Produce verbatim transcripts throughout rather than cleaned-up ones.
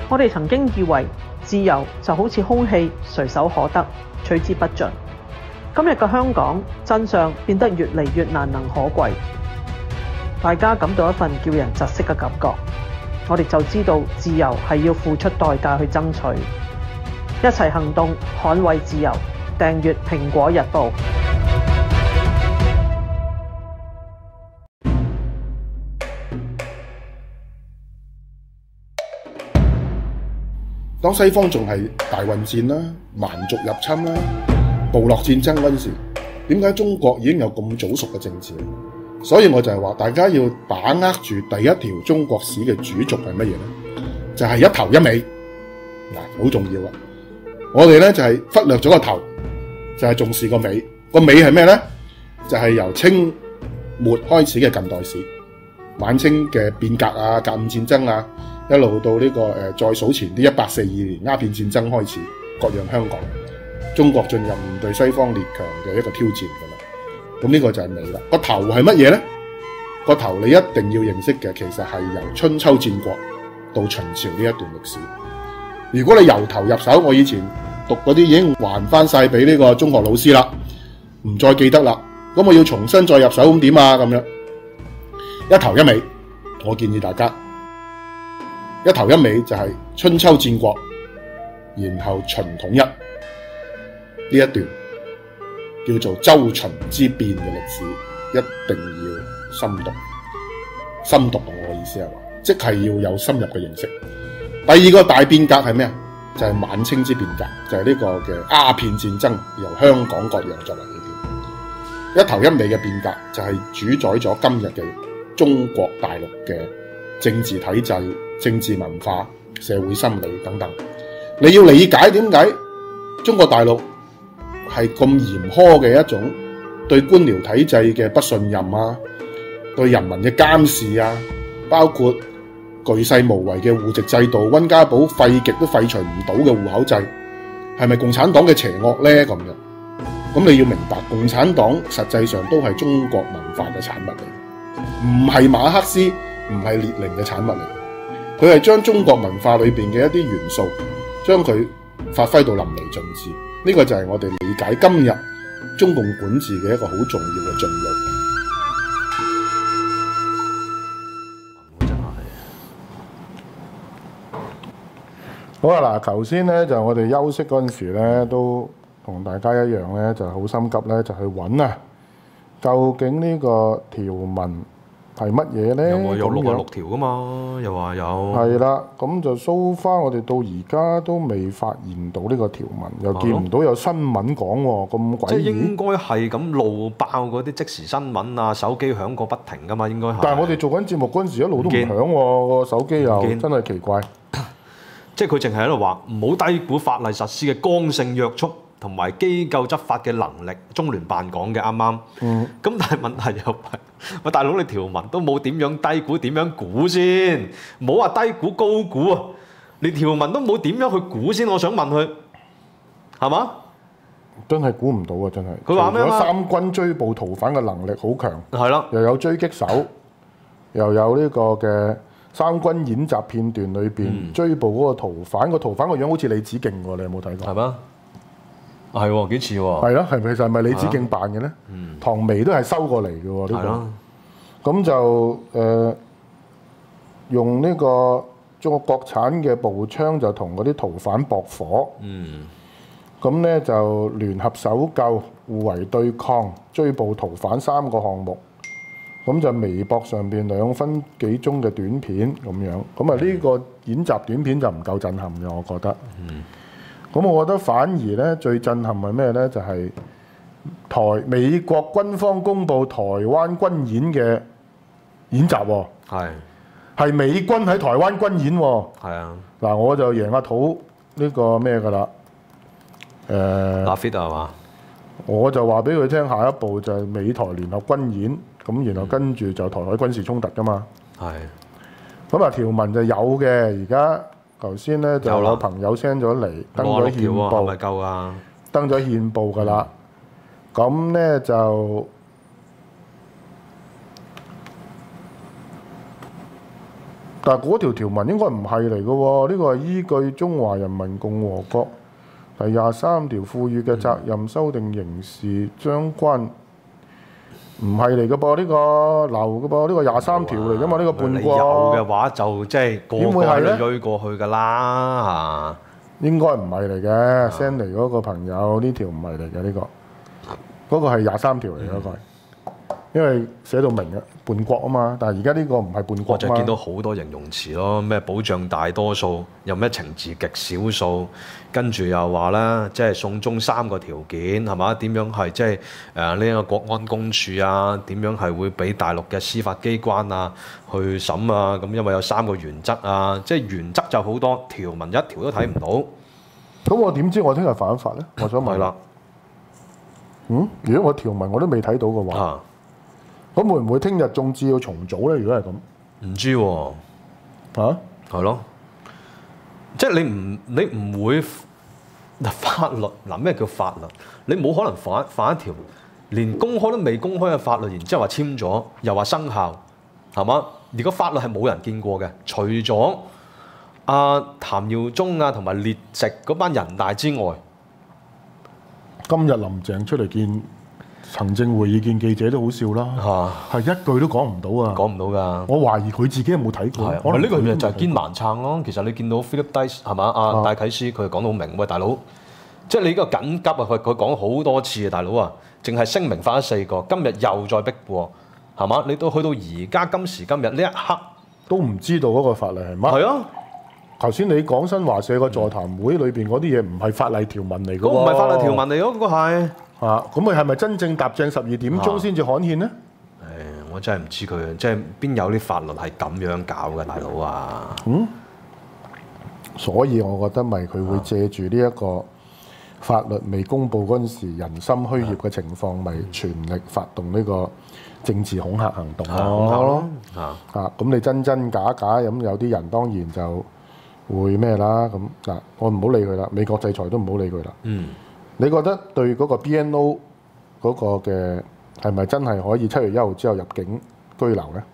我哋曾經以為自由就好似空氣，隨手可得，取之不盡。今日嘅香港真相變得越嚟越難能可貴，大家感到一份叫人窒息嘅感覺。我哋就知道自由係要付出代價去爭取，一齊行動捍衛自由。訂閱蘋果日報。 當西方仲係大混戰啦、蠻族入侵啦、部落戰爭嗰陣時，點解中國已經有咁早熟嘅政治？所以我就係話，大家要把握住第一條中國史嘅主軸係乜嘢呢？就係、是、一頭一尾，嗱，好重要啊！我哋咧就係忽略咗個頭，就係重視個尾。個尾係咩呢？就係由清末開始嘅近代史，晚清嘅變革啊、甲午戰爭啊，一路到呢個誒再數前啲一八四二年鴉片戰爭開始，割讓香港，中國進入面對西方列強嘅一個挑戰噶啦。咁呢個就係尾啦。個頭係乜嘢呢？個頭你一定要認識嘅，其實係由春秋戰國到秦朝呢一段歷史。如果你由頭入手，我以前讀嗰啲已經還翻晒俾呢個中學老師啦，唔再記得啦。咁我要重新再入手，咁點啊？咁樣一頭一尾，我建議大家一頭一尾就係春秋戰國，然後秦統一呢一段叫做周秦之變嘅歷史，一定要深讀。深讀我嘅意思係話，即係要有深入嘅認識。第二個大變革係咩啊？就係、是、晚清之變革，就係、是、呢個嘅鴉片戰爭，由香港割讓作為起點。一頭一尾嘅變革就係主宰咗今日嘅中國大陸嘅政治體制、政治文化、社會心理等等。你要理解點解中國大陸係咁嚴苛嘅一種對官僚體制嘅不信任啊，對人民嘅監視啊，包括巨細無遺嘅戶籍制度，溫家寶廢極都廢除唔到嘅戶口制，係咪共產黨嘅邪惡呢？咁樣，咁你要明白，共產黨實際上都係中國文化嘅產物嚟，唔係馬克思，唔係列寧嘅產物嚟。佢係將中國文化裏邊嘅一啲元素，將佢發揮到淋漓盡致。呢、這個就係我哋理解今日中共管治嘅一個好重要嘅進路。 好啊！嗱，頭先咧就我哋休息嗰陣時咧，都同大家一樣咧，就好心急咧，就去揾啊，究竟呢個條文係乜嘢咧？ 有冇有六啊六條噶嘛？又話有係啦，咁就 so far，我哋到而家都未發現到呢個條文，又見唔到有新聞講喎，咁鬼異。 即係應該係咁露爆嗰啲即時新聞啊，手機響個不停噶嘛，應該係。 但係我哋做緊節目嗰陣時，一路都唔響喎，個手機又真係奇怪。 即係佢淨係喺度話唔好低估法例實施嘅剛性約束同埋機構執法嘅能力。中聯辦講嘅啱啱。嗯。咁但係問題又係，喂大佬你條文都冇點樣低估，點樣估先？唔好話低估高估啊！你條文都冇點樣去估先，我想問佢，係嘛？ 真係估唔到啊！真係。 佢話咩啊？ 三軍追捕逃犯嘅能力好強。 係啦。 又有狙擊手，又有呢個嘅。三軍演習片段裏邊、嗯、追捕嗰個逃犯，個逃犯個樣好似李梓敬喎，你有冇睇過？ 係咩？係喎，幾似喎。 係咯，係咪其實係咪李梓敬扮嘅咧？嗯、唐薇都係收過嚟嘅喎，呢、呢個。咁就誒、呃、用呢個中國國產嘅步槍就同嗰啲逃犯駁火。嗯。咁咧就聯合搜救、互為對抗、追捕逃犯三個項目。咁就微博上邊兩分幾鐘嘅短片咁樣，咁啊呢個演習短片就唔夠震撼嘅，我覺得。咁、嗯、我覺得反而咧最震撼係咩咧？就係、是、台美國軍方公布台灣軍演嘅演習喎。係。係美軍喺台灣軍演喎。係啊。嗱，我就贏阿土呢個咩㗎啦？誒。 拉菲特係嘛？ 我就話俾佢聽，下一步就係美台聯合軍演。咁然後跟住就台海軍事衝突噶嘛，係。咁啊條文就有嘅，而家頭先咧就有朋友 send 咗嚟，登咗憲報， 係咪夠啊？ 登咗憲報噶啦。咁咧就但係嗰條條文應該唔係嚟嘅喎，呢個係依據中華人民共和國第廿三條賦予嘅責任修訂刑事相關，唔係嚟嘅噃，呢個流嘅噃，呢個廿三條嚟㗎嘛，呢個叛你有國嘅話就即係個點會係咧個都追過去㗎啦應該唔係嚟嘅，send 嚟嗰個朋友呢條唔係嚟嘅呢個，嗰個係廿三條嚟嗰個係。因為寫到明嘅叛國啊嘛，但係而家呢個唔係叛嚇。 國啊嘛。 我就見到好多形容詞咯，咩保障大多數，又咩懲治極少數，跟住又話啦，即係送中三個條件係嘛？點樣係即係誒呢個國安公署啊？點樣係會俾大陸嘅司法機關啊去審啊？咁因為有三個原則啊，即係原則就好多，條文一條都睇唔到。 咁我點知我聽日犯法咧？我想問。 係啦。 嗯，如果我條文我都未睇到嘅話。 啊。 咁會唔會聽日眾志要重組咧？如果係咁， 唔知喎、啊， 嚇係咯，即係你唔你唔會嗱法律嗱咩叫法律？你冇可能犯犯一條連公開都未公開嘅法律，然之後話簽咗又話生效，係嘛？而個法律係冇人見過嘅，除咗阿譚耀宗啊同埋列席嗰班人大之外， 今日林鄭出嚟見行政會議見記者都好笑啦，係、一句都講唔到啊！ 講唔到㗎。 我懷疑佢自己有冇睇過。 係，呢個就係堅盲撐咯。其實你見到 Philip Dice 係嘛？阿戴啟思佢講到好明，喂大佬，即係你呢個緊急啊！佢佢講好多次啊，大佬啊，淨係聲明發咗四個，今日又再逼過，係嘛？你到去到而家今時今日呢一刻都唔知道嗰個法例係乜。 係啊。 頭先你講新華社個座談會裏邊嗰啲嘢唔係法例條文嚟㗎喎。 嗰唔係法例條文嚟嗰個係。 啊，咁佢係咪真正踏正十二點鐘先至刊憲呢？ 誒，我真係唔知佢，即係邊有啲法律係咁樣搞嘅，大佬啊！ 嗯，所以我覺得咪佢會借住呢一個法律未公佈嗰陣時，人心虛怯嘅情況，咪全力發動呢個政治恐嚇行動咯。 啊啊，咁你真真假假咁，有啲人當然就會咩啦。咁嗱，我唔好理佢啦，美國制裁都唔好理佢啦。 嗯。 你覺得對嗰個 B N O 嗰個嘅係咪真係可以七月一號之後入境居留呢？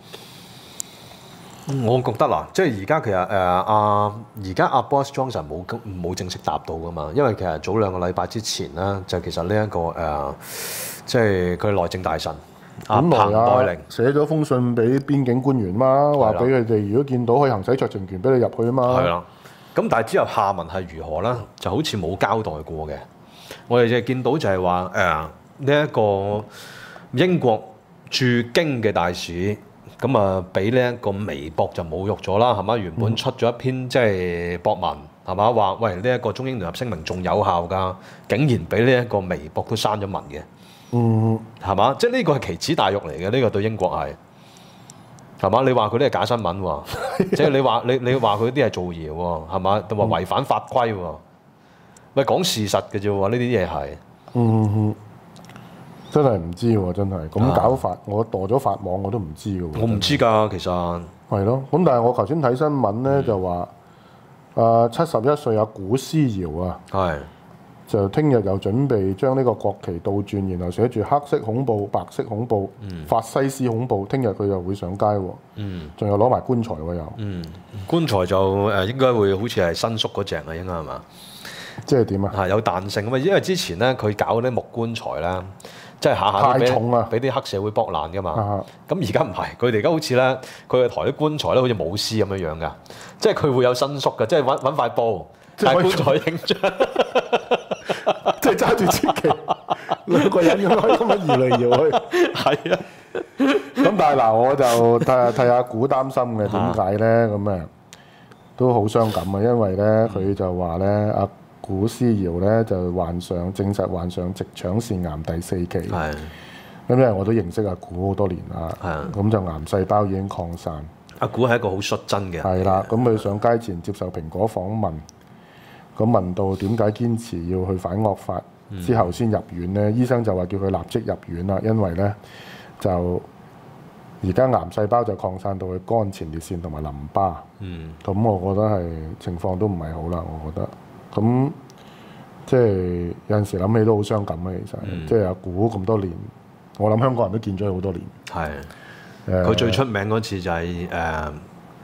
我覺得嗱，即係而家其實誒阿而家阿 Boris Johnson 冇冇正式答到噶嘛，因為其實早兩個禮拜之前咧，就其實呢、這、一個誒、呃，即係佢內政大臣阿彭黛玲寫咗封信俾邊境官員嘛，話俾佢哋如果見到可以行使酌情權俾你入去啊嘛。 係啦，咁但係之後下文係如何咧，就好似冇交代過嘅。我哋就見到就係話誒呢一個英國駐京嘅大使。咁啊，俾呢一個微博就侮辱咗啦，係嘛？原本出咗一篇即係博文，係嘛？話喂呢一、這個中英聯合聲明仲有效㗎，竟然俾呢一個微博都刪咗文嘅， 嗯， 係嘛？即係呢個係奇恥大辱嚟嘅，呢、這個對英國係係嘛？你話佢啲係假新聞喎，即係你話你你話佢啲係造謠喎，係嘛？同埋違反法規喎，咪講事實嘅啫喎，呢啲嘢係嗯。嗯真係唔知喎，真係咁搞法，啊、我墮咗法網我都唔知嘅喎。 我唔知㗎，其實係咯。咁但係我頭先睇新聞咧，嗯、就話誒七十一歲阿古思堯啊， 係就聽日又準備將呢個國旗倒轉，然後寫住黑色恐怖、白色恐怖、嗯、法西斯恐怖。聽日佢又會上街喎，嗯，仲有攞埋棺材喎又，嗯， 棺材就誒應該會好似係新宿嗰隻啊，應該係嘛？ 即係點啊？ 係有彈性啊嘛，因為之前咧佢搞嗰啲木棺材啦。即係下下都俾俾啲黑社會剝爛㗎嘛，咁而家唔係，佢哋而家好似咧，佢嘅台啲棺材咧好似舞獅咁樣樣㗎，即係佢會有伸縮嘅，即係揾揾塊布，但係棺材影像， 即係揸住支旗，兩個人咁樣咁樣搖嚟搖去， 係啊。 咁但係嗱，我就替下替下估擔心嘅，點解咧？咁誒都好傷感啊，因為咧佢就話咧阿古思堯咧就患上證實患上直腸腺癌第四期，咁因為我都認識阿古好多年啦，咁就癌細胞已經擴散。 阿古係一個好率真嘅， 係啦，咁佢上街前接受蘋果訪問，咁問到點解堅持要去反惡法之後先入院咧？嗯、醫生就話叫佢立即入院啦，因為咧就而家癌細胞就擴散到去肝前列腺同埋淋巴，咁、嗯、我覺得係情況都唔係好啦，我覺得。咁即係有陣時諗起都好傷感啊！其實，嗯、即係阿古咁多年，我諗香港人都見咗佢好多年。 係，佢、呃、最出名嗰次就係誒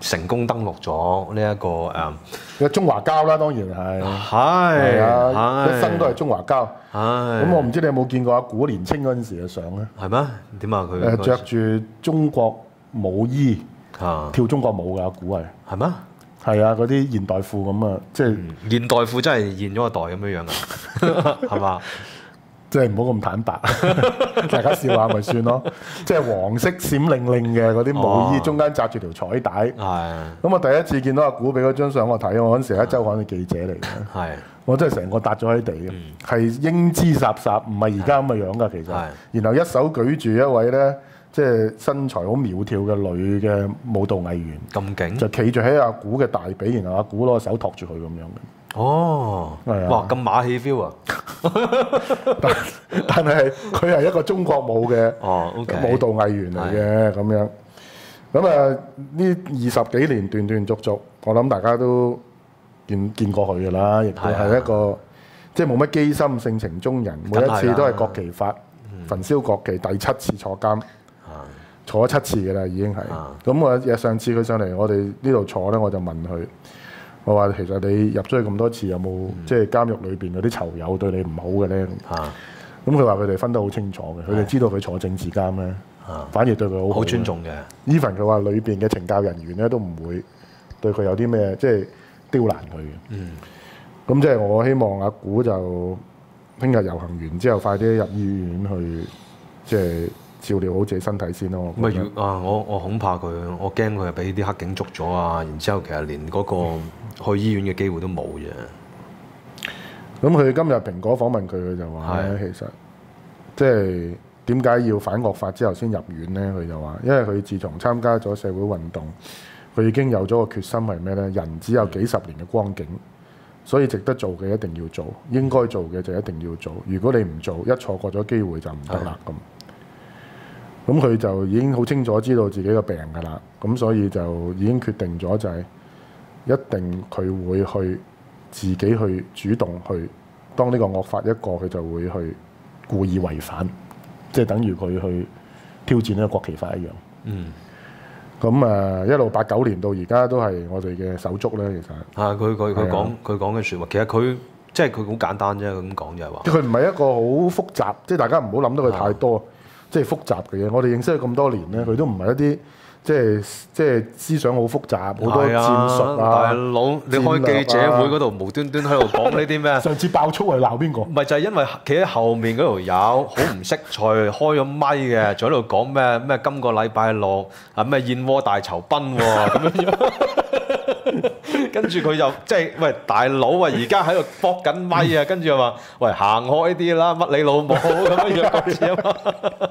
成功登陸咗呢一個誒， 嘅中華膠啦，當然係係啊，一生都係中華膠。 係咁我唔知你有冇見過阿古年青嗰陣時嘅相咧？ 係咩？點啊？佢誒著住中國舞衣啊， 跳中國舞嘅阿古係係咩？ 係啊，嗰啲現代褲咁啊，即係現代褲真係現咗個代咁樣樣啊，係嘛？ 即係唔好咁坦白，大家笑下咪算咯。即係黃色閃靈靈嘅嗰啲舞衣，中間紮住條彩帶。 係。 咁我第一次見到阿古俾嗰張相我睇，我嗰陣時喺週刊嘅記者嚟嘅。 係。 我真係成個笪咗喺地嘅，係英姿颯颯，唔係而家咁嘅樣㗎，其實。然後一手舉住一位咧，即係身材好苗條嘅女嘅舞蹈藝員。 咁勁？ 就企住喺阿古嘅大髀，然後阿古攞個手托住佢咁樣嘅。 哦， 係啊， 哇，咁馬戲 feel 啊！ 但但係佢係一個中國舞嘅哦，OK， 舞蹈藝員嚟嘅咁樣。咁啊，呢二十幾年斷斷續續，我諗大家都見見過佢㗎啦，亦都係一個即係冇乜機心、性情中人，每一次都係國旗法、焚燒國旗，第七次坐監，坐咗七次㗎啦，已經係。咁我上次佢上嚟我哋呢度坐咧，我就問佢。我話其實你入咗去咁多次，有冇、嗯、即係監獄裏邊嗰啲囚友對你唔好嘅咧？咁佢話佢哋分得好清楚嘅，佢哋知道佢坐政治監咧，啊、反而對佢好好尊重嘅。 even 佢話裏邊嘅懲教人員咧都唔會對佢有啲咩即係刁難佢嘅。嗯，咁即係我希望阿古就聽日遊行完之後，快啲入醫院去即係照料好自己身體先咯。 咪要啊！我我恐怕佢，我驚佢係俾啲黑警捉咗啊！然之後其實連嗰、嗰個。嗯去醫院嘅機會都冇嘅。 咁佢今日蘋果訪問佢，佢就話咧，其實即係點解要反惡法之後先入院咧？佢就話，因為佢自從參加咗社會運動，佢已經有咗個決心係咩咧？人只有幾十年嘅光景，所以值得做嘅一定要做，應該做嘅就一定要做。如果你唔做，一錯過咗機會就唔得啦咁。咁佢就已經好清楚知道自己個病㗎啦，咁所以就已經決定咗就係、是。一定佢會去自己去主動去，當呢個惡法一過，佢就會去故意違反，即係等於佢去挑戰呢個國旗法一樣。嗯。咁誒一路八九年到而家都係我哋嘅手足咧，其實。啊！佢佢佢講佢講嘅説話，其實佢即係佢好簡單啫，佢咁講就係話。佢唔係一個好複雜，即係大家唔好諗得佢太多，啊、即係複雜嘅嘢。我哋認識佢咁多年咧，佢都唔係一啲。即係即係思想好複雜，好多戰術啊！大佬，你開記者會嗰度無端端喺度講呢啲咩？上次爆粗係鬧邊個？唔係就係因為企喺後面嗰條友好唔識趣，開咗咪嘅，仲喺度講咩咩？今個禮拜六啊咩燕窩大酬賓喎咁樣樣，跟住佢就即係喂大佬啊！而家喺度搏緊咪啊，跟住又話喂行開啲啦，乜你老母咁樣樣講字啊嘛！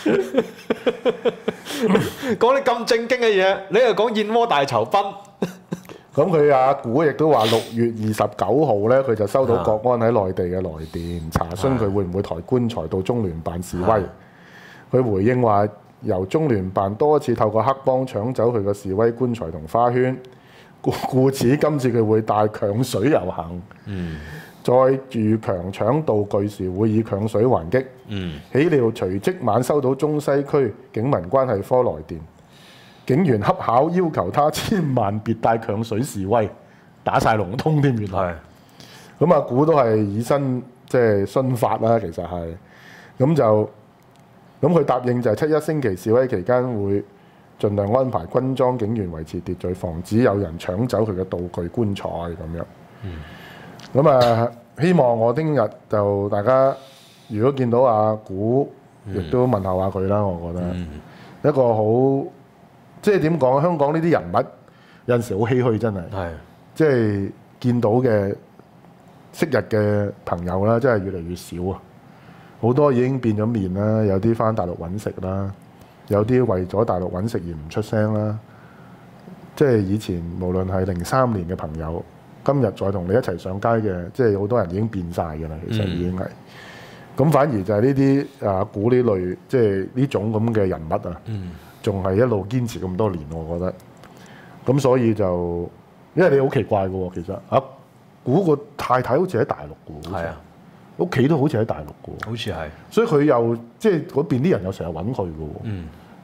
講啲咁正經嘅嘢，你又講燕窩大酬賓。咁佢阿古亦都話六月二十九號咧，佢就收到國安喺內地嘅來電，查詢佢會唔會抬棺材到中聯辦示威。佢回應話，由中聯辦多次透過黑幫搶走佢嘅示威棺材同花圈，故故此今次佢會帶強水遊行。嗯。再遇強搶道具時，會以強水還擊。嗯，豈料隨即晚收到中西區警民關係科來電，警員恰巧要求他千萬別帶強水示威，打晒龍通添。原來咁啊，估都係以身即係殉法啦。其實係咁就咁，佢答應就係七一星期示威期間會盡量安排軍裝警員維持秩序，防止有人搶走佢嘅道具棺材咁樣。嗯。咁啊，希望我聽日就大家如果見到阿古，亦都問候下佢啦。我覺得、嗯、一個好即係點講？香港呢啲人物有陣時好唏噓，真係。係即係見到嘅昔日嘅朋友啦，真係越嚟越少啊！好多已經變咗面啦，有啲返大陸揾食啦，有啲為咗大陸揾食而唔出聲啦。即係以前無論係零三年嘅朋友。今日再同你一齊上街嘅，即係好多人已經變晒㗎啦。其實已經係咁，嗯、反而就係呢啲啊古呢類，即係呢種咁嘅人物啊，仲係、嗯、一路堅持咁多年，我覺得。咁所以就，因為你好奇怪嘅喎，其實啊古個太太好似喺大陸嘅喎，係啊，屋企都好似喺大陸嘅喎，好似係。所以佢又即係嗰邊啲人又成日揾佢嘅喎，嗯、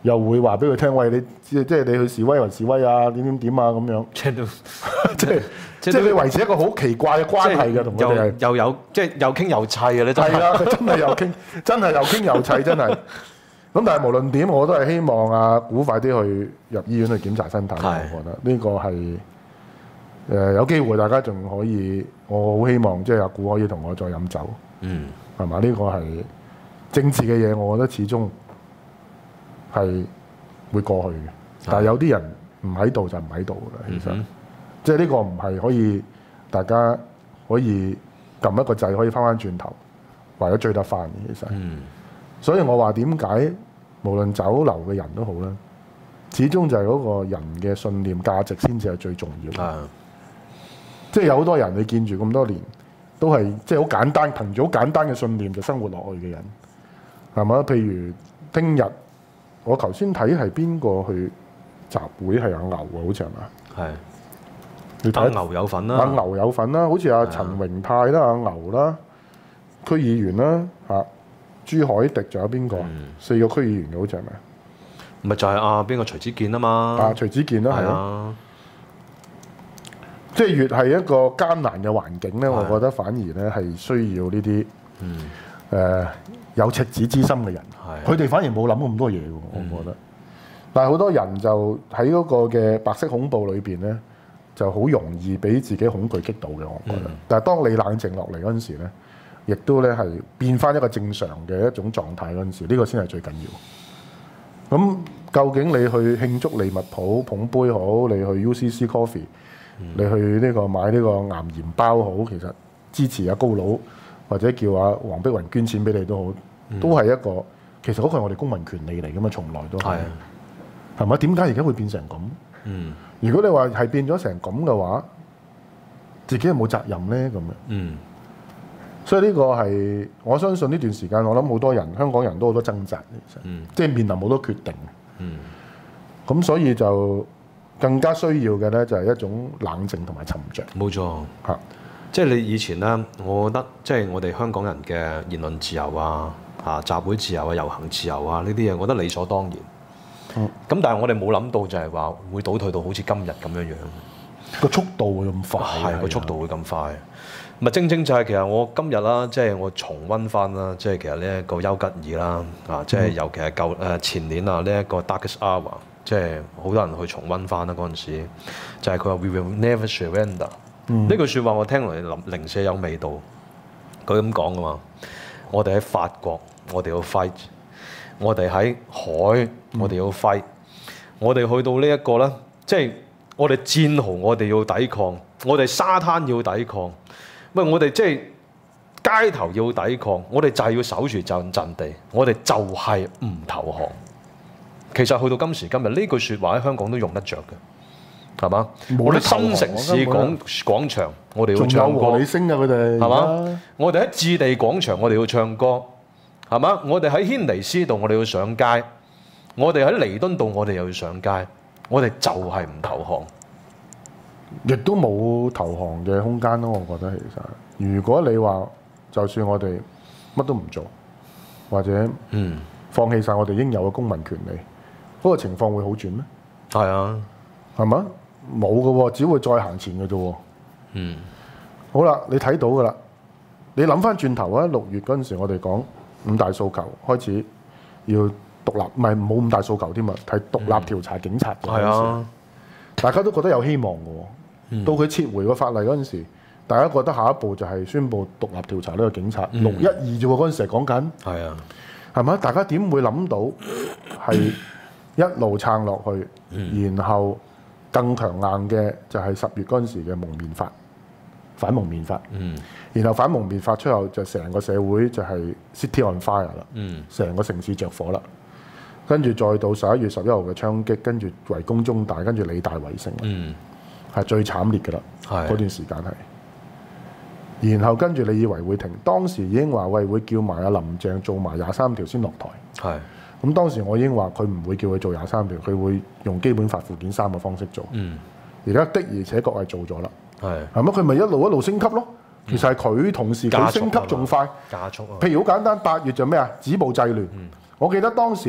又會話俾佢聽，喂，你即即係你去示威還示威啊，點點點啊咁樣， 即係都即係即係你維持一個好奇怪嘅關係嘅，同佢哋係又有即係又傾又砌嘅咧，真係啊，佢真係又傾，真係又傾又砌，真係。咁但係無論點，我都係希望阿古快啲去入醫院去檢查身體。我覺得呢個係誒、呃、有機會，大家仲可以，我好希望即係阿古可以同我再飲酒。 嗯， 係嘛？呢、這個係政治嘅嘢，我覺得始終係會過去嘅。但係有啲人唔喺度就唔喺度㗎啦。其實、嗯、即係呢個唔係可以大家可以撳一個掣可以翻翻轉頭，或者追得翻嘅。其實。嗯。所以我話點解無論酒樓嘅人都好啦，始終就係嗰個人嘅信念價值先至係最重要嘅。 啊、 即係有好多人你見住咁多年，都係即係好簡單，憑住好簡單嘅信念就生活落去嘅人，係嘛？譬如聽日我頭先睇係邊個去集會係阿牛啊，好似係嘛？係。你睇牛有份啦。 阿牛有份啦，好似阿陳榮泰啦、阿牛啦、區議員啦嚇。朱凱迪仲有邊個？嗯、四個區議員嘅好似係咪？ 咪就係啊邊個徐子健啊嘛？ 啊徐子健啦，係啊。即係越係一個艱難嘅環境咧，我覺得反而咧係需要呢啲誒、嗯呃、有赤子之心嘅人。佢哋反而冇諗咁多嘢喎，我覺得。嗯、但係好多人就喺嗰個嘅白色恐怖裏邊咧，就好容易俾自己恐懼擊倒嘅，我覺得。嗯、但係當你冷靜落嚟嗰陣時咧，亦都咧係變翻一個正常嘅一種狀態嗰陣時，呢、這個先係最緊要。咁究竟你去慶祝利物浦捧杯好，你去 U C C Coffee，、嗯、你去呢個買呢個岩鹽包好，其實支持阿高佬或者叫阿黃碧雲捐錢俾你都好，嗯、都係一個其實嗰個係我哋公民權利嚟噶嘛，從來都係係咪？點解而家會變成咁？嗯，如果你話係變咗成咁嘅話，自己有冇責任咧？咁樣嗯。所以呢個係我相信呢段時間，我諗好多人香港人都好多掙扎，其實，嗯、即係面臨好多決定。嗯，咁所以就更加需要嘅咧，就係一種冷靜同埋沉着。 冇錯，嚇、啊，即係你以前咧，我覺得即係我哋香港人嘅言論自由啊、嚇集會自由啊、遊行自由啊呢啲嘢，我覺得理所當然。嗯，咁但係我哋冇諗到就係話會倒退到好似今日咁樣樣， 個速度會咁快， 係個速度會咁快。咪正正就係其實我今日啦，即係我重溫翻啦，即係其實呢一個丘吉爾啦，啊，即係尤其係舊誒前年啊呢一個 Darkest Hour，即係好多人去重溫翻啦嗰陣時，就係佢話 We will never surrender。呢、嗯、句説話我聽落嚟零舍有味道。佢咁講噶嘛，我哋喺法國，我哋要 fight；我哋喺海，我哋要 fight；我哋去到呢一個咧，即係我哋戰壕，我哋要抵抗；我哋沙灘要抵抗。喂，我哋即係街頭要抵抗，我哋就係要守住陣陣地，我哋就係唔投降。其實去到今時今日，呢句説話喺香港都用得着嘅，係嘛？我哋新城市廣廣場，我哋要唱歌。仲有和你聲啊！佢哋係嘛？我哋喺置地廣場，我哋要唱歌，係嘛？我哋喺軒尼詩道，我哋要上街；我哋喺彌敦道，我哋又要上街。我哋就係唔投降。 亦都冇投降嘅空間咯，我覺得其實，如果你話就算我哋乜都唔做，或者嗯放棄晒我哋應有嘅公民權利，嗰、嗰個情況會好轉咩？ 係啊， 係咪？冇嘅喎，只會再行前嘅啫喎。嗯，好啦，你睇到嘅啦，你諗翻轉頭啊，六月嗰陣時我哋講五大訴求開始要獨立，唔係冇五大訴求添啊，係獨立調查警察嘅。係、嗯、啊，大家都覺得有希望嘅喎。到佢撤回個法例嗰陣時，大家覺得下一步就係宣布獨立調查呢個警察。六一二啫喎，嗰陣時係講緊。係啊，係咪？大家點會諗到係一路撐落去，嗯、然後更強硬嘅就係十月嗰陣時嘅蒙面法、反蒙面法。嗯、然後反蒙面法出後就成個社會就係 City on fire 啦，成、嗯、個城市着火啦。跟住再到十一月十一號嘅槍擊，跟住圍攻中大，跟住理大圍城。嗯係最慘烈嘅啦，嗰的段時間係。然後跟住你以為會停，當時已經話喂會叫埋阿林鄭做埋廿三條先落台。係的。咁當時我已經話佢唔會叫佢做廿三條，佢會用基本法附件三嘅方式做。嗯。而家的而且確係做咗啦。係的。係咪佢咪一路一路升級咯？其實係佢同時升級仲快。加速啊！譬如好簡單，八月就咩啊？止暴制亂。嗯、我記得當時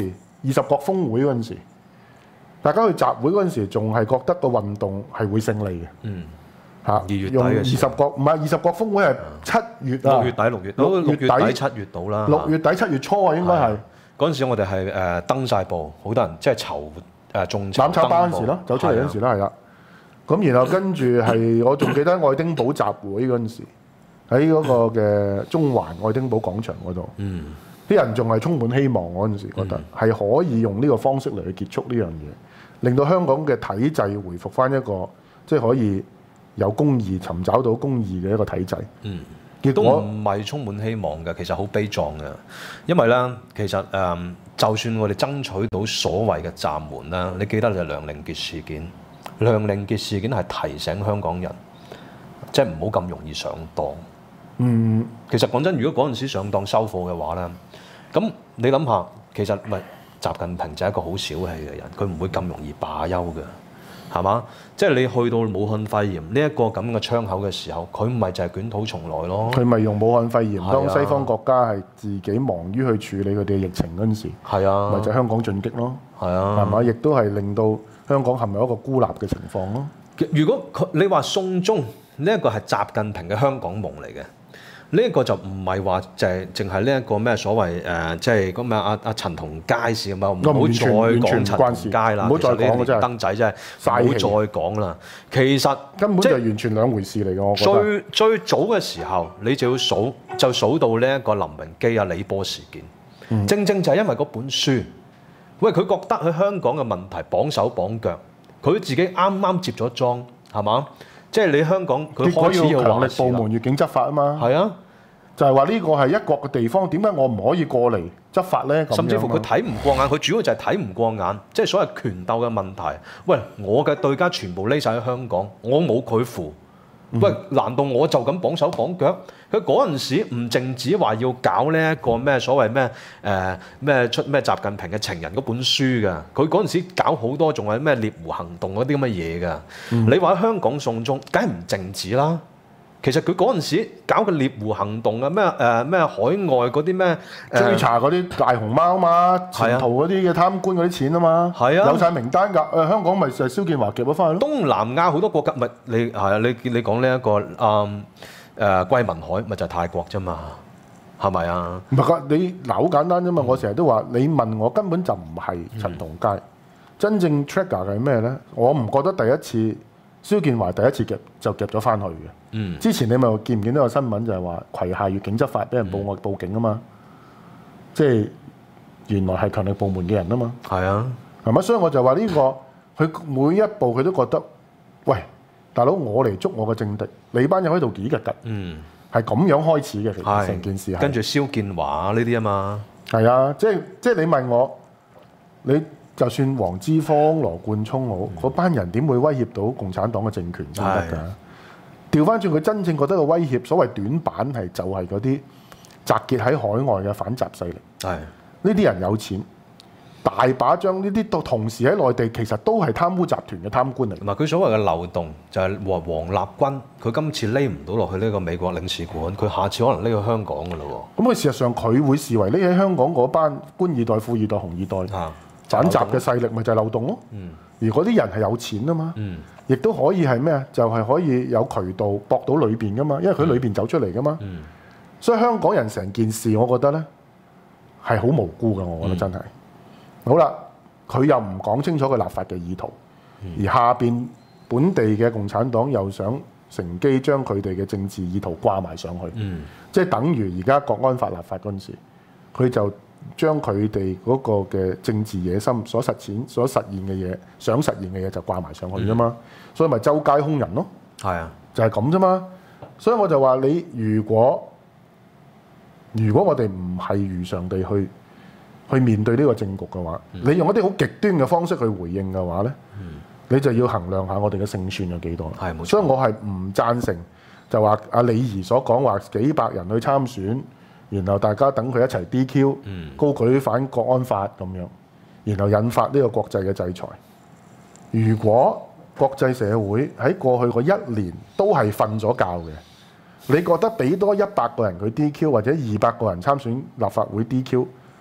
二十國峰會嗰陣時，大家去集會嗰陣時，仲係覺得個運動係會勝利嘅。 嗯。 嚇， 二月底用二嘅時候十國唔係二十國峰會係七月啊， 六月底六月六月六月底底七月到啦。 六月底七月初啊，應該係嗰陣時，我哋係誒登晒報，好多人即係籌誒眾籌攬炒班嗰陣時登報咯，走出嚟嗰陣時啦，係啦。咁然後跟住係我仲記得愛丁堡集會嗰陣時，喺嗰個嘅中環愛丁堡廣場嗰度， 嗯， 啲人仲係充滿希望嗰陣時，覺得係可以用呢個方式嚟去結束呢樣嘢，令到香港嘅體制回復翻一個即係可以有公義、尋找到公義嘅一個體制。 嗯， 結都果唔係充滿希望嘅，其實好悲壯嘅，因為咧，其實誒、嗯，就算我哋爭取到所謂嘅暫緩啦，你記得就係梁凌傑事件，梁凌傑事件係提醒香港人，即係唔好咁容易上當。 嗯， 其實講真，如果嗰陣時上當收貨嘅話咧，咁你諗下，其實咪習近平就係一個好小氣嘅人，佢唔會咁容易罷休嘅，係嘛？即係你去到武漢肺炎呢一個咁嘅窗口嘅時候，佢唔係就係捲土重來咯。 佢咪用武漢肺炎， 係啊當西方國家係自己忙於去處理佢哋嘅疫情嗰陣時， 係啊， 咪就香港進擊咯， 係啊， 係嘛？亦都係令到香港陷入一個孤立嘅情況咯。 如果佢你話送中呢一個係習近平嘅香港夢嚟嘅，呢、這、一個就唔係話就係淨係呢一個咩所謂誒、呃，即係咁咩阿阿陳同佳事咁啊，唔好再講陳同佳啦， 唔好再講啦，真係燈仔真係唔好再講啦。其實根本就係完全兩回事嚟嘅，我覺得。 最最早嘅時候，你就要數就數到呢一個林榮基啊、李波事件，嗯、正正就係因為嗰本書，喂佢覺得喺香港嘅問題綁手綁腳，佢自己啱啱接咗莊，係嘛？即係你香港佢開始要強力部門越境執法啊嘛。 係啊。 就係話呢個係一國嘅地方，點解我唔可以過嚟執法呢？ 甚至乎佢睇唔過眼，佢主要就係睇唔過眼，即係所謂權鬥嘅問題。喂，我嘅對家全部匿晒喺香港，我冇佢扶。喂，難道我就咁綁手綁腳？佢嗰陣時唔淨止話要搞呢一個咩所謂咩誒咩出咩習近平嘅情人嗰本書㗎，佢嗰陣時搞好多仲係咩獵狐行動嗰啲咁嘅嘢㗎。嗯、你話喺香港送中，梗係唔淨止啦。其實佢嗰陣時搞嘅獵狐行動啊，咩誒咩海外嗰啲咩追查嗰啲大熊貓嘛，前途嗰啲嘅貪官嗰啲錢啊嘛， 係啊， 有晒名單㗎。誒、呃、香港咪就係蕭建華夾咗翻去咯。 東南亞好多國家咪你係啊，你你講呢一個誒誒桂民海咪就係泰國啫嘛，係咪啊？ 唔係㗎，你嗱好簡單啫嘛。我成日都話你問我根本就唔係陳同佳，嗯、真正 trigger 係咩咧？我唔覺得第一次蕭建華第一次夾就夾咗翻去嘅。嗯，之前你咪見唔見到個新聞就係話葵廈越境執法俾人報案、嗯、報警啊嘛，即係原來係強力部門嘅人啊嘛。 係啊， 係咪？所以我就話呢、呢個佢每一步佢都覺得，喂，大佬我嚟捉我嘅政敵，你班人喺度幾日㗎？嗯，係咁樣開始嘅，其實成件事係。跟住蕭建華呢啲啊嘛。 係啊，即係即係你問我，你就算黃之鋒、羅冠聰好，嗰、嗯、班人點會威脅到共產黨嘅政權先得㗎？調翻轉佢真正覺得個威脅，所謂短板係就係嗰啲集結喺海外嘅反習勢力。係呢啲人有錢，大把將呢啲同時喺內地其實都係貪污集團嘅貪官嚟。 同埋佢所謂嘅漏洞就係話黃立軍，佢今次匿唔到落去呢個美國領事館，佢下次可能匿去香港㗎咯喎。 咁佢事實上佢會視為匿喺香港嗰班官二代、富二代、紅二代、啊、反習嘅勢力，咪就係漏洞咯。嗯、而嗰啲人係有錢啊嘛。嗯亦都可以係咩啊？就係、是、可以有渠道駁到裏邊噶嘛，因為佢裏邊走出嚟噶嘛。嗯、所以香港人成件事，我覺得咧係好無辜嘅。我覺得真係、嗯、好啦，佢又唔講清楚佢立法嘅意圖，嗯、而下邊本地嘅共產黨又想乘機將佢哋嘅政治意圖掛埋上去，嗯、即係等於而家國安法立法嗰陣時，佢就將佢哋嗰個嘅政治野心所實踐、所實現嘅嘢、想實現嘅嘢就掛埋上去啫嘛，嗯、所以咪周街兇人咯。係啊，就係咁啫嘛。所以我就話你如果如果我哋唔係如常地去去面對呢個政局嘅話，嗯、你用一啲好極端嘅方式去回應嘅話咧，嗯、你就要衡量下我哋嘅勝算有幾多。係冇錯。所以我係唔贊成就話阿李儀所講話幾百人去參選。然後大家等佢一齊 D Q，嗯、高舉反國安法咁樣，然後引發呢個國際嘅制裁。如果國際社會喺過去嗰一年都係瞓咗覺嘅，你覺得俾多一百個人佢 D Q 或者二百個人參選立法會 D Q，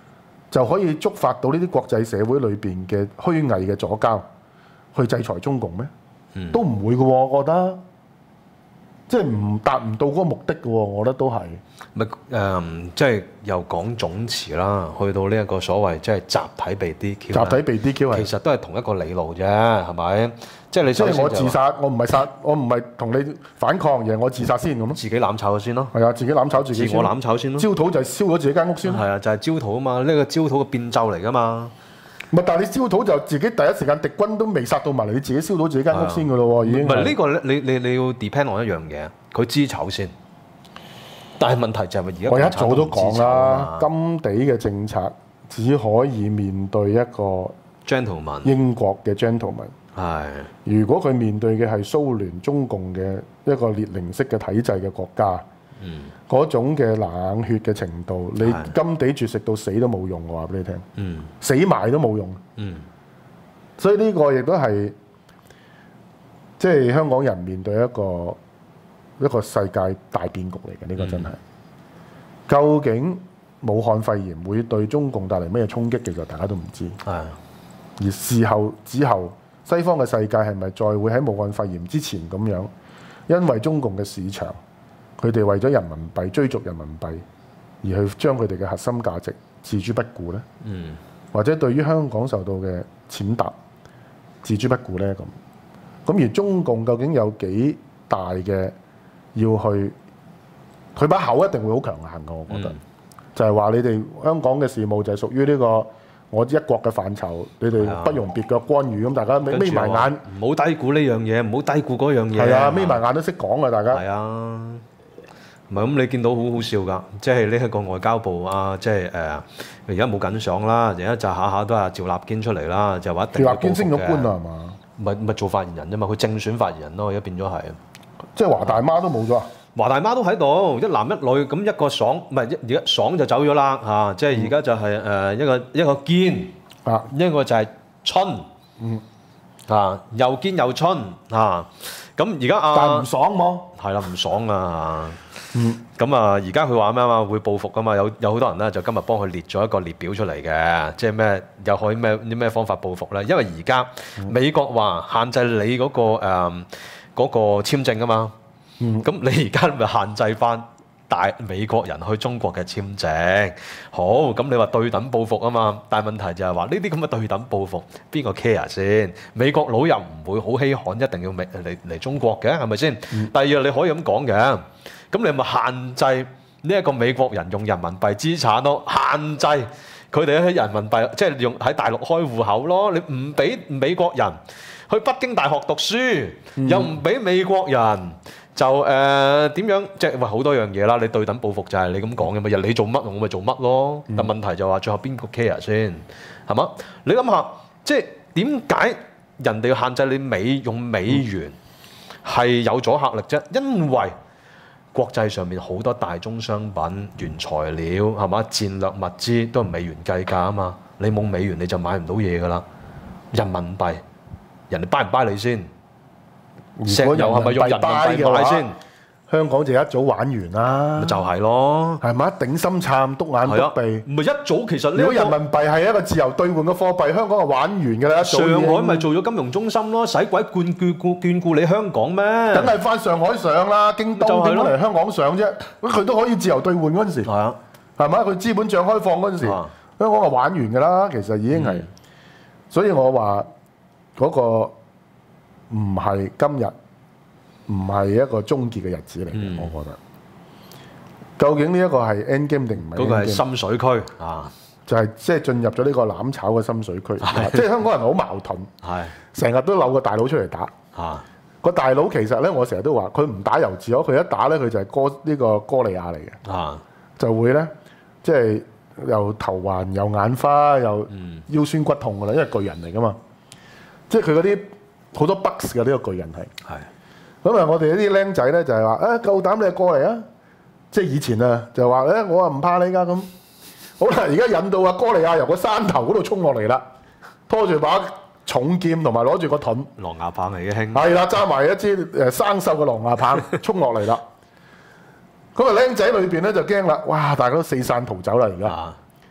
就可以觸發到呢啲國際社會裏邊嘅虛偽嘅左膠去制裁中共咩？ 嗯、 都唔會嘅喎，我覺得，即係唔達唔到嗰個目的嘅喎，我覺得都係。 咪誒、嗯，即係又講總詞啦，去到呢一個所謂即係集體被 D Q。集體被 D Q 係其實都係同一個理路啫，係咪？即係你即係我自殺， 說我唔係殺，我唔係同你反抗，而係我自殺先咁咯。 自己攬炒先咯。 係啊，自己攬炒自己先。 自我攬炒先咯。焦土就係燒咗自己間屋先。 係啊，就係、是、焦土啊嘛，呢、這個焦土嘅變奏嚟㗎嘛。 唔係，但係你燒土就自己第一時間敵軍都未殺到埋嚟，你自己燒到自己間屋先㗎咯喎，已經。 唔係呢個你你你要 depend on 一樣嘢，佢知醜先。但係問題就係咪而家我一早都講啦，甘地嘅政策只可以面對一個 gentleman 英國嘅 gentleman。 係。 如果佢面對嘅係蘇聯、中共嘅一個列寧式嘅體制嘅國家，嗰、嗯、種嘅冷血嘅程度，你甘地絕食到死都冇用，我話俾你聽。嗯。死埋都冇用。嗯。所以呢個亦都係即係香港人面對一個一個世界大變局嚟嘅，呢、這個真係。嗯、究竟武漢肺炎會對中共帶嚟咩衝擊？其實大家都唔知。係。而事後之後，西方嘅世界係咪再會喺武漢肺炎之前咁樣，因為中共嘅市場，佢哋為咗人民幣追逐人民幣，而去將佢哋嘅核心價值置諸不顧呢？嗯。或者對於香港受到嘅踐踏置諸不顧呢？咁咁而中共究竟有幾大嘅？要去，佢把口一定會好強硬嘅，我覺得。嗯、就係話你哋香港嘅事務就係屬於呢個我一國嘅範疇，你哋不容別腳干預，咁大家眯埋眼， 唔好低估呢樣嘢，唔好低估嗰樣嘢。 係啊，眯埋眼都識講啊，大家。 係啊，唔係咁你見到好好笑㗎，即係呢一個外交部啊，即係誒而家冇緊上啦，而家就下下都係趙立堅出嚟啦，就話一定。趙立堅升咗官啦，係嘛？唔係唔係做發言人啫嘛，佢正選發言人咯，而家變咗係。 即係華大媽都冇咗啊！ 華大媽都喺度，一男一女咁一個爽，唔係而家爽就走咗啦嚇，即係而家就係、是、誒、呃、一個一個堅啊，一個就係春，嗯啊又堅又春啊，咁而家啊但唔爽喎， 係啦唔爽啊，嗯咁啊而家佢話咩啊嘛會報復噶嘛，有有好多人咧就今日幫佢列咗一個列表出嚟嘅，即係咩又可以咩啲咩方法報復咧？因為而家美國話限制你嗰、那個誒。呃嗰個簽證啊嘛，咁、嗯、你而家咪限制翻大美國人去中國嘅簽證，好咁你話對等報復啊嘛，但係問題就係話呢啲咁嘅對等報復邊個 care 先？美國佬又唔會好稀罕一定要嚟嚟嚟中國嘅係咪先？嗯、第二你可以咁講嘅，咁你咪限制呢一個美國人用人民幣資產咯，限制佢哋喺人民幣即係、就是、用喺大陸開戶口咯，你唔俾美國人去北京大學讀書，嗯、又唔俾美國人就誒點、呃、樣？即係喂好多樣嘢啦！你對等報復就係你咁講嘅嘛，日你做乜我咪做乜咯。嗯、但問題就話最後邊個 care 先係嘛？你諗下，即係點解人哋要限制你美用美元係有阻嚇力啫？因為國際上面好多大宗商品、原材料係嘛，戰略物資都係美元計價啊嘛。你冇美元你就買唔到嘢㗎啦，人民幣。人哋 buy 唔 buy 你先？石油係咪用人民幣買先？ 香港就一早玩完啦。 咪就係咯， 係咪？頂心杉、篤眼篤鼻。 唔係一早其實呢、這個？ 如果人民幣係一個自由兌換嘅貨幣，香港就玩完㗎啦。 上海咪做咗金融中心咯，使鬼眷顧顧眷顧你香港咩？ 梗係翻上海上啦，京東點解嚟香港上啫？佢都可以自由兌換嗰陣時。係啊，係咪？佢資本帳開放嗰陣時，啊、香港就玩完㗎啦。其實已經係，嗯、所以我話。嗰個唔係今日，唔係一個終結嘅日子嚟嘅，嗯、我覺得。究竟呢一個係 end game 定唔係？ 嗰個係深水區啊， 就係即係進入咗呢個攬炒嘅深水區。即係香港人好矛盾，係成日都扭個大佬出嚟打。啊，個大佬其實咧，我成日都話佢唔打尤志可，佢一打咧，佢就係哥呢個哥利亞嚟嘅。啊，就會咧，即係又頭暈又眼花又腰酸骨痛㗎啦，因為巨人嚟㗎嘛。即係佢嗰啲好多 bugs 嘅呢個巨人係，係咁啊！我哋啲僆仔咧就係話：啊夠膽你就過嚟啊！即係以前啊就話咧，我啊唔怕你㗎咁。好啦，而家引到阿哥利亞由個山頭嗰度衝落嚟啦，拖住把重劍同埋攞住個盾， 狼牙棒嚟嘅兄， 係啦，揸埋一支誒生鏽嘅狼牙棒衝落嚟啦。咁啊僆仔裏邊咧就驚啦！哇！大家都四散逃走啦而家。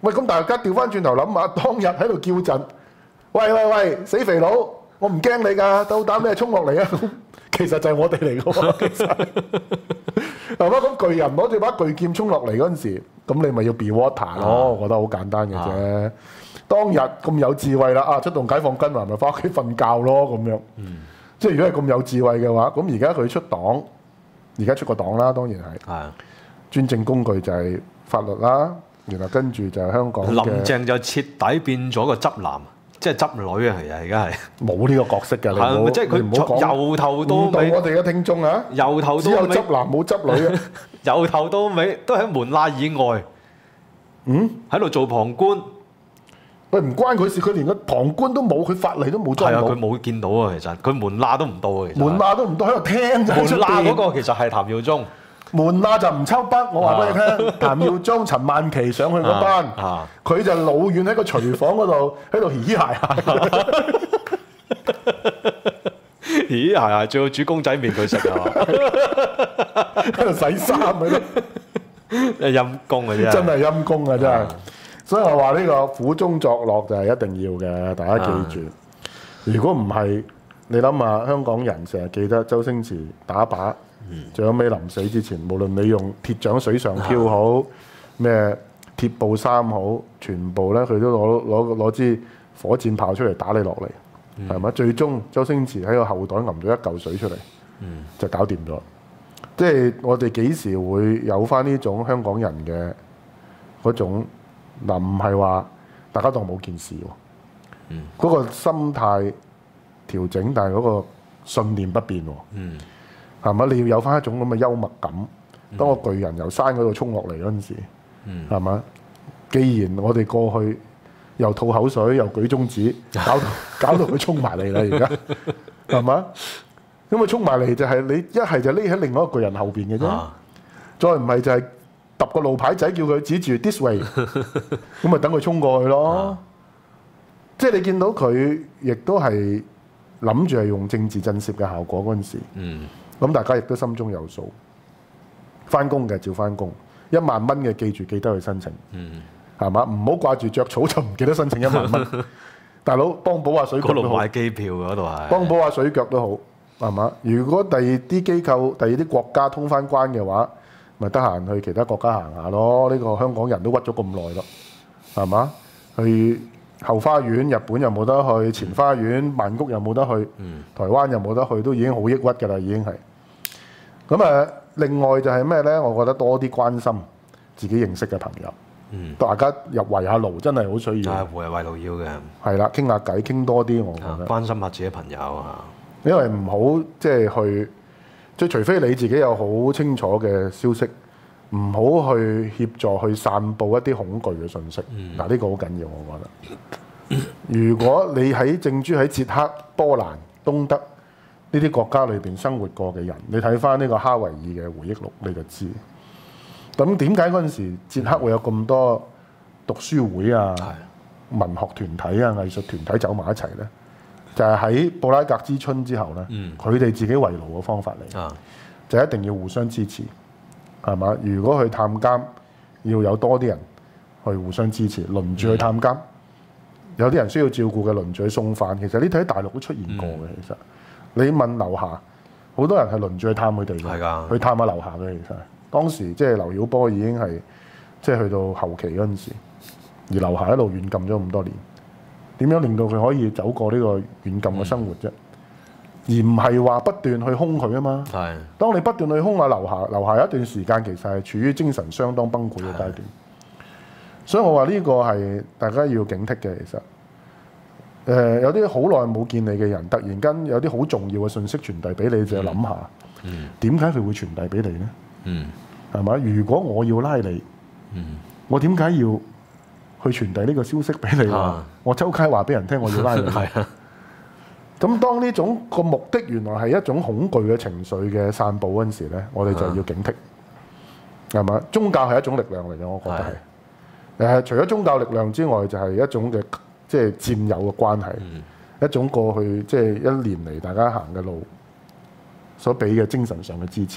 喂，咁大家調翻轉頭諗下，當日喺度叫陣，喂喂喂，死肥佬，我唔驚你㗎，鬥膽咩衝落嚟啊！其實就係我哋嚟嘅喎，其實係嘛？咁巨人攞住把巨劍衝落嚟嗰陣時，咁你咪要 be water 咯，啊、我覺得好簡單嘅啫。啊、當日咁有智慧啦，啊出動解放軍還咪翻屋企瞓覺咯咁樣。嗯、即係如果係咁有智慧嘅話，咁而家佢出黨，而家出個黨啦，當然係。係。專政工具就係法律啦，然後跟住就係香港嘅。 林鄭就徹底變咗個執男。即係執女啊！係啊，而家係冇呢個角色㗎。係咪即係佢唔好講由頭到尾？ 我哋嘅聽眾啊， 由頭到尾只有執男冇執女啊！ 由頭到尾都喺門罅以外，嗯，喺度做旁觀。 喂，唔關佢事，佢連個旁觀都冇，佢法例都冇裝到。 係啊，佢冇見到啊，其實佢門罅都唔到啊，其實。 門罅都唔到喺度聽就。 門罅嗰個其實係譚耀宗。 門罅就唔抽筆，我話俾你聽，譚耀宗、陳曼琪上去嗰班，佢就老遠喺個廚房嗰度喺度嘻嘻鞋鞋， 嘻嘻鞋鞋，最好煮公仔麵佢食啊嘛， 喺度洗衫嗰啲， 陰公啊真係， 真係陰公啊真係，所以我話呢個苦中作樂就係一定要嘅，大家記住。如果唔係，你諗下香港人成日記得周星馳打靶。最後尾臨死之前，無論你用鐵掌水上漂好，咩鐵布衫好，全部咧佢都攞攞攞支火箭炮出嚟打你落嚟，係咪、嗯？最終周星馳喺個後袋揞咗一嚿水出嚟，嗯、就搞掂咗。即係我哋幾時會有翻呢種香港人嘅嗰種嗱？唔係話大家當冇件事喎，嗰、嗯、個心態調整，但係嗰個信念不變喎。嗯係咪？你要有翻一種咁嘅幽默感。當個巨人由山嗰度衝落嚟嗰陣時，係咪、嗯？既然我哋過去又吐口水又舉中指，搞到搞到佢衝埋嚟啦，而家係咪？咁佢衝埋嚟就係你一係就匿喺另外一個巨人後邊嘅啫，啊、再唔係就係揼個路牌仔叫佢指住 this way，咁咪等佢衝過去咯。啊、即係你見到佢亦都係諗住係用政治震懾嘅效果嗰陣時。嗯咁大家亦都心中有數，翻工嘅照翻工，一萬蚊嘅記住記得去申請，係嘛、嗯？唔好掛住着草就唔記得申請一萬蚊。大佬幫補下水腳都好， 嗰度買機票嗰度係幫補下水腳都好，係嘛？如果第二啲機構、第二啲國家通翻關嘅話，咪得閒去其他國家行下咯。呢、呢個香港人都屈咗咁耐咯，係嘛？去後花園，日本又冇得去，前花園曼谷又冇得去，嗯、台灣又冇得去，都已經好抑鬱㗎啦，已經係。咁啊，另外就係咩咧？我覺得多啲關心自己認識嘅朋友，嗯、大家入圍下爐真係好需要。 係圍圍爐要嘅。係啦，傾下偈，傾多啲，我覺得。 關心下自己朋友啊。 因為唔好即係去，即係除非你自己有好清楚嘅消息，唔好去協助去散佈一啲恐懼嘅信息。嗱、嗯，呢個好緊要，我覺得。如果你喺正珠喺捷克、波蘭、東德呢啲國家裏邊生活過嘅人，你睇翻呢個哈維爾嘅回憶錄，你就知。咁點解嗰陣時捷克會有咁多讀書會啊、嗯、文學團體啊、藝術團體走埋一齊呢？就係、是、喺布拉格之春之後呢，佢哋、嗯、自己圍爐嘅方法嚟，嗯、就一定要互相支持，係嘛？如果去探監，要有多啲人去互相支持，輪住去探監。嗯、有啲人需要照顧嘅輪住去送飯，其實呢啲喺大陸都出現過嘅，嗯、其實。你問樓下，好多人係輪住去探佢哋嘅，的去探下樓下嘅。其實當時即係劉曉波已經係即係去到後期嗰陣時，而樓下一路軟禁咗咁多年，點樣令到佢可以走過呢個軟禁嘅生活啫？嗯、而唔係話不斷去兇佢啊嘛。係的。當你不斷去兇下樓下，樓下有一段時間其實係處於精神相當崩潰嘅階段。的所以我話呢個係大家要警惕嘅，其實。誒、呃、有啲好耐冇見你嘅人，突然間有啲好重要嘅信息傳遞俾你，就諗下點解佢會傳遞俾你呢？係咪、嗯？如果我要拉你，嗯、我點解要去傳遞呢個消息俾你？啊、我周街話俾人聽我要拉你。咁、啊、當呢種個目的原來係一種恐懼嘅情緒嘅散佈嗰陣時咧，我哋就要警惕。係咪、啊？宗教係一種力量嚟嘅，我覺得係。誒、呃，除咗宗教力量之外，就係、是、一種嘅。即係佔有嘅關係，嗯、一種過去即係一年嚟大家行嘅路所俾嘅精神上嘅支持。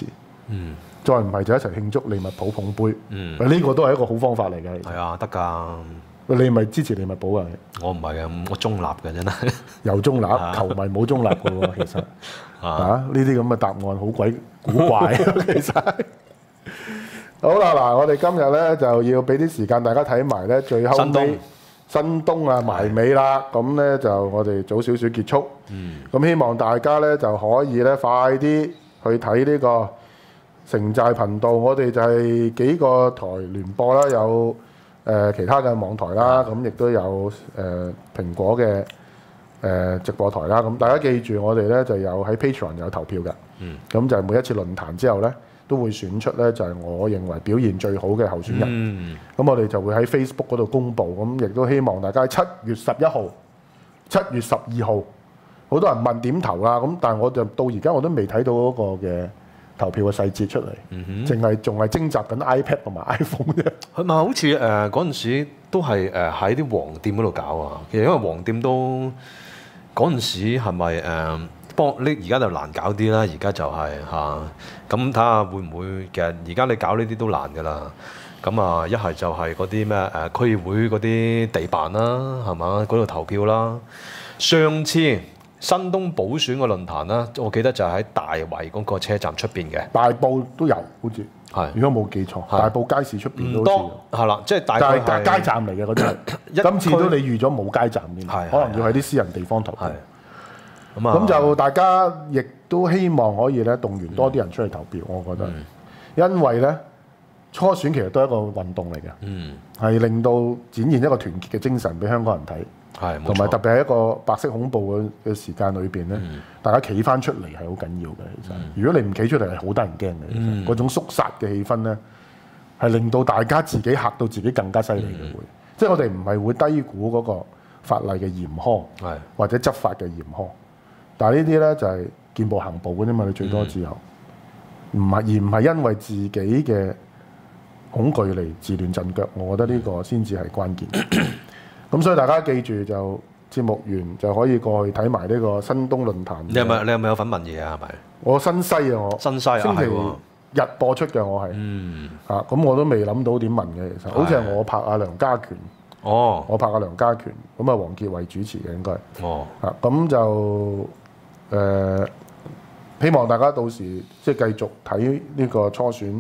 嗯， 再唔係就一齊慶祝利物浦捧杯。 嗯， 呢個都係一個好方法嚟嘅。 係啊，得㗎。 你咪支持利物浦啊？ 我唔係嘅，我中立嘅真係。 又中立，球迷冇中立嘅喎，其實啊，呢啲咁嘅答案好鬼古怪，其實。好啦，嗱，我哋今日咧就要俾啲時間大家睇埋咧最後尾新冬啊埋尾啦，咁咧就我哋早少少結束。嗯。咁希望大家咧就可以咧快啲去睇呢個城寨頻道，我哋就係幾個台聯播啦，有。誒、呃、其他嘅網台啦，咁亦都有誒、呃、蘋果嘅誒、呃、直播台啦。咁大家記住，我哋咧就有喺 Patreon 有投票嘅。嗯。咁就係每一次論壇之後咧，都會選出咧就係、是、我認為表現最好嘅候選人。嗯。咁我哋就會喺 Facebook 嗰度公佈。咁亦都希望大家喺七月十一號、七月十二號，好多人問點投啦。咁但係我就到而家我都未睇到嗰個嘅投票嘅細節出嚟，淨係仲係徵集緊 iPad 同埋 iPhone 啫。佢咪好似誒嗰陣時都係誒喺啲黃店嗰度搞啊。其實因為黃店都嗰陣時係咪誒幫你而家就難搞啲啦。而家就係嚇咁睇下會唔會其實而家你搞呢啲都難㗎啦。咁啊一係就係嗰啲咩誒區議會嗰啲地辦啦，係嘛，嗰度投票啦。上次新東補選個論壇啦，我記得就係喺大圍嗰個車站出邊嘅。 大埔都有，好似係， 如果冇記錯，大埔街市出邊都唔多係啦，即係大概係但係街站嚟嘅嗰啲。今次都你預咗冇街站嘅，可能要喺啲私人地方投票。咁啊，咁就大家亦都希望可以咧動員多啲人出去投票，我覺得，因為咧初選其實都係一個運動嚟嘅，嗯，係令到展現一個團結嘅精神俾香港人睇。係，同埋特別係一個白色恐怖嘅嘅時間裏邊咧，嗯、大家企翻出嚟係好緊要嘅。其實，嗯、如果你唔企出嚟係好得人驚嘅。其實嗰、嗯、種肅殺嘅氣氛咧，係令到大家自己嚇到自己更加犀利嘅會。嗯、即係我哋唔係會低估嗰個法例嘅嚴苛，係或者執法嘅嚴苛。但係呢啲咧就係見步行步嘅啫嘛，你最多之後，唔係、嗯、而唔係因為自己嘅恐懼嚟自亂陣腳。我覺得呢個先至係關鍵。咁所以大家記住就節目完就可以過去睇埋呢個新東論壇。你係咪你係咪有份問嘢啊？係咪？我新西啊！我新西啊！星期日播出嘅我係。嗯。啊，咁我都未諗到點問嘅其實，好似係我拍阿梁家權。哦。我拍阿梁家權，咁啊黃傑偉主持嘅應該。哦。啊，咁就誒、呃，希望大家到時即係繼續睇呢個初選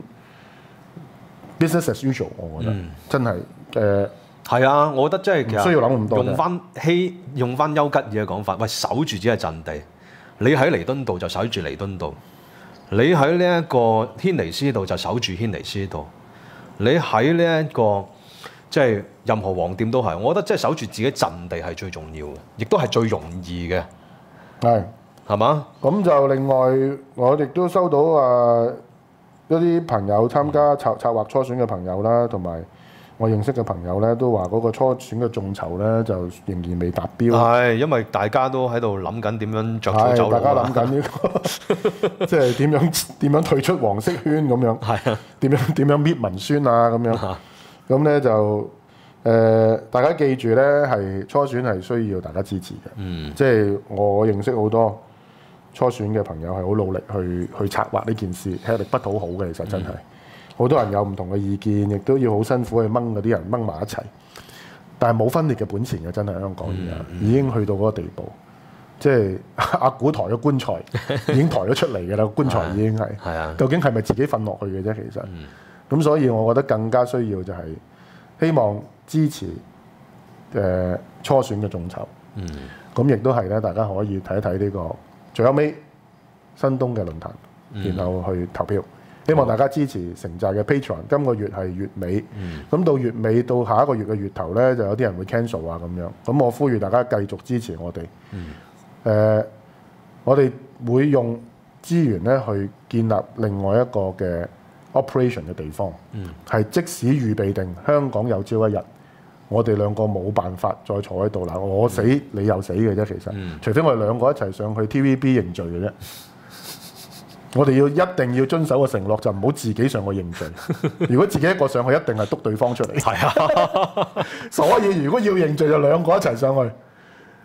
business as usual， 我覺得、嗯、真係誒。呃係啊，我覺得真係其實需要諗咁多，用翻希用翻丘吉爾嘅講法，喂，守住只係陣地。你喺彌敦道就守住彌敦道，你喺呢一個軒尼詩道就守住軒尼詩道。你喺呢一個即係任何黃店都係，我覺得即係守住自己陣地係最重要嘅，亦都係最容易嘅。係係嘛？咁就另外我亦都收到啊一啲朋友參加策策劃初選嘅朋友啦，同埋。我認識嘅朋友咧都話嗰個初選嘅眾籌咧就仍然未達標。係因為大家都喺度諗緊點樣着草走路。大家諗緊呢個，即係點樣點樣退出黃色圈咁樣。係啊。點樣點樣搣文宣啊咁樣。咁咧就誒、呃，大家記住咧係初選係需要大家支持嘅。嗯。即係我認識好多初選嘅朋友係好努力去去策劃呢件事，吃力不討好嘅，其實真係。嗯好多人有唔同嘅意見，亦都要好辛苦去掹嗰啲人掹埋一齊，但係冇分裂嘅本錢嘅，真係香港而家、嗯嗯、已經去到嗰個地步，即係阿古抬嘅棺材已經抬咗出嚟嘅啦，棺材已經係，係啊，究竟係咪自己瞓落去嘅啫？其實，咁、嗯、所以我覺得更加需要就係希望支持誒、呃、初選嘅眾籌，咁亦都係咧，大家可以睇一睇呢個最後尾新東嘅論壇，然後去投票。希望大家支持城寨嘅 Patreon， 今個月係月尾，咁、嗯、到月尾到下一個月嘅月頭咧，就有啲人會 cancel 啊咁樣。咁我呼籲大家繼續支持我哋。誒、嗯呃，我哋會用資源咧去建立另外一個嘅 operation 嘅地方，係、嗯、即使預備定香港有朝一日，我哋兩個冇辦法再坐喺度啦，我死、嗯、你又死嘅啫，其實，嗯、除非我哋兩個一齊上去 T V B 認罪嘅啫。我哋要一定要遵守個承諾，就唔好自己上去認罪。如果自己一個上去，一定係督對方出嚟。係啊，所以如果要認罪，就兩個一齊上去。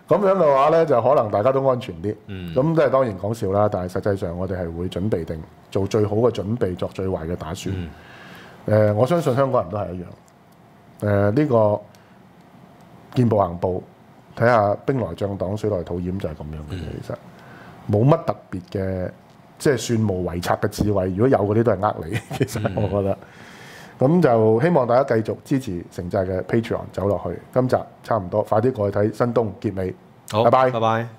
咁樣嘅話咧，就可能大家都安全啲。 嗯咁即係當然講笑啦，但係實際上我哋係會準備定做最好嘅準備，作最壞嘅打算。誒、 嗯呃，我相信香港人都係一樣。誒、呃，呢、這個見步行步，睇下兵來將擋，水來土掩就係咁樣嘅。 嗯、 其實冇乜特別嘅，即係算無遺策嘅智慧。如果有嗰啲都係呃你。其實我覺得。咁、嗯、就希望大家繼續支持城寨嘅 Patreon 走落去。今集差唔多，快啲過去睇新東結尾。 好， 拜拜。 拜拜。